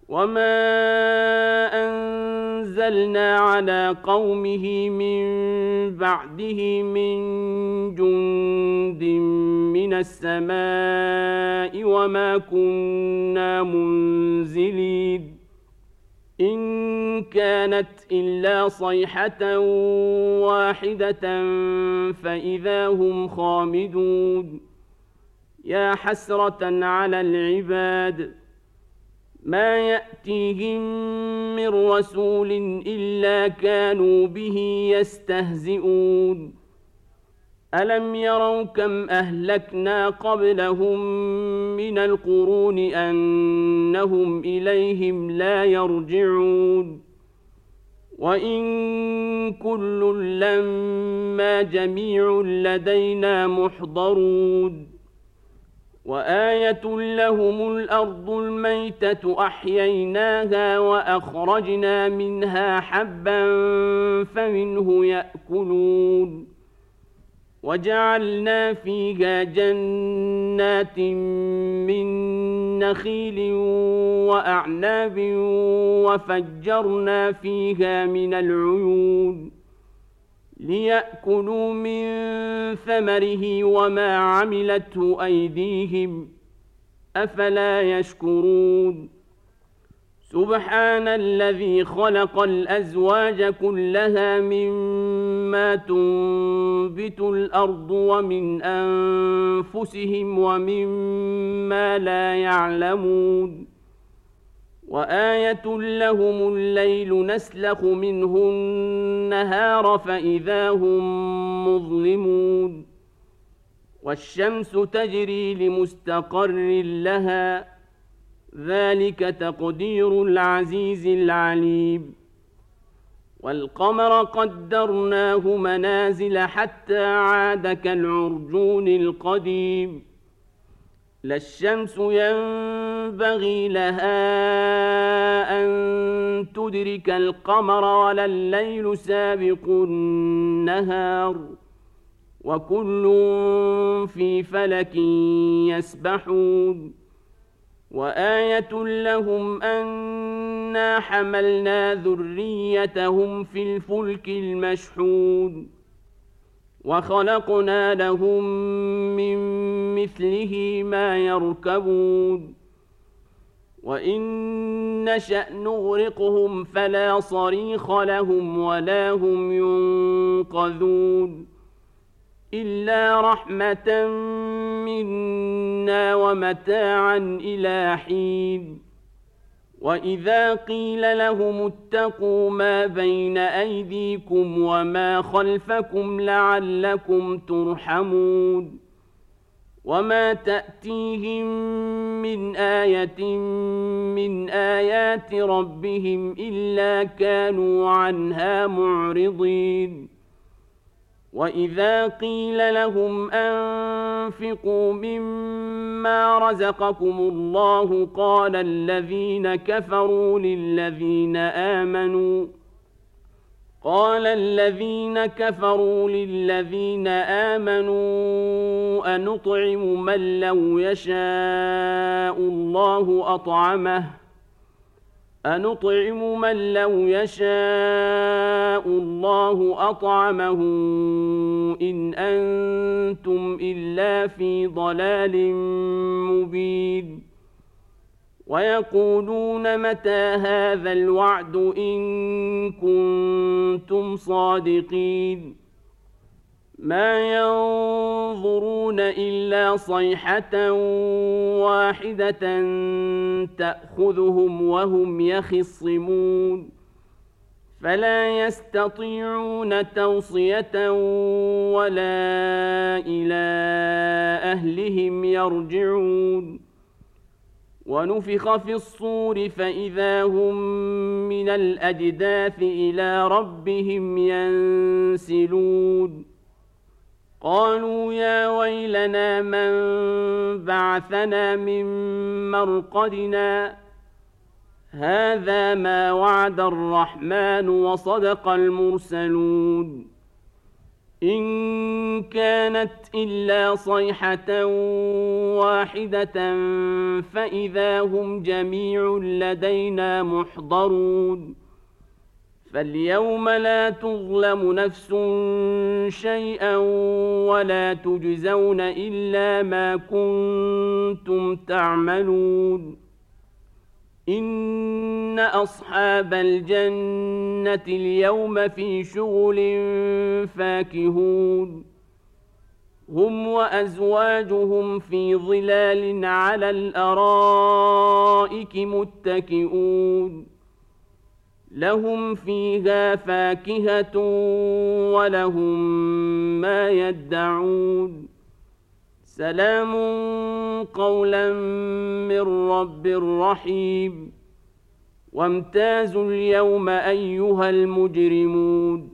وما أنزلنا على قومه من بعده من جند من السماء وما كنا منزلين إن كانت إلا صيحة واحدة فإذا هم خامدون يا حسرة على العباد ما يأتيهم من رسول إلا كانوا به يستهزئون ألم يروا كم أهلكنا قبلهم من القرون أنهم إليهم لا يرجعون وإن كل لما جميع لدينا محضرون وآية لهم الأرض الميتة أحييناها وأخرجنا منها حبا فمنه يأكلون وجعلنا فيها جنات من نخيل وأعناب وفجرنا فيها من العيون ليأكلوا من ثمره وما عملته أيديهم أفلا يشكرون سبحان الذي خلق الأزواج كلها مما تنبت الأرض ومن أنفسهم ومما لا يعلمون وآية لهم الليل نسلخ منه النهار فإذا هم مظلمون والشمس تجري لمستقر لها ذلك تقدير العزيز العليم والقمر قدرناه منازل حتى عاد كالعرجون القديم لا الشمس ينبغي لها أن تدرك القمر ولا الليل سابق النهار وكل في فلك يسبحون وآية لهم أنا حملنا ذريتهم في الفلك المشحون وخلقنا لهم من مثله ما يركبون وإن نشأ نغرقهم فلا صريخ لهم ولا هم ينقذون إلا رحمة منا ومتاعا إلى حين وإذا قيل لهم اتقوا ما بين أيديكم وما خلفكم لعلكم ترحمون وما تأتيهم من آية من آيات ربهم إلا كانوا عنها معرضين وإذا قيل لهم أنفقوا مما رزقكم الله قال الذين كفروا للذين آمنوا أنطعم من لو يشاء الله أطعمه إن أنتم إلا في ضلال مبين ويقولون متى هذا الوعد إن كنتم صادقين ما ينظرون إلا صيحة واحدة تأخذهم وهم يخصمون فلا يستطيعون توصية ولا إلى أهلهم يرجعون ونفخ في الصور فإذا هم من الأجداث إلى ربهم ينسلون قالوا يا ويلنا من بعثنا من مرقدنا هذا ما وعد الرحمن وصدق المرسلون إن كانت إلا صيحة واحدة فإذا هم جميع لدينا محضرون فاليوم لا تظلم نفس شيئا ولا تجزون إلا ما كنتم تعملون إن أصحاب الجنة اليوم في شغل فاكهون هم وأزواجهم في ظلال على الأرائك متكئون لهم فيها فاكهة ولهم ما يدعون سلام قولا من رب رحيم وامتازوا اليوم أيها المجرمون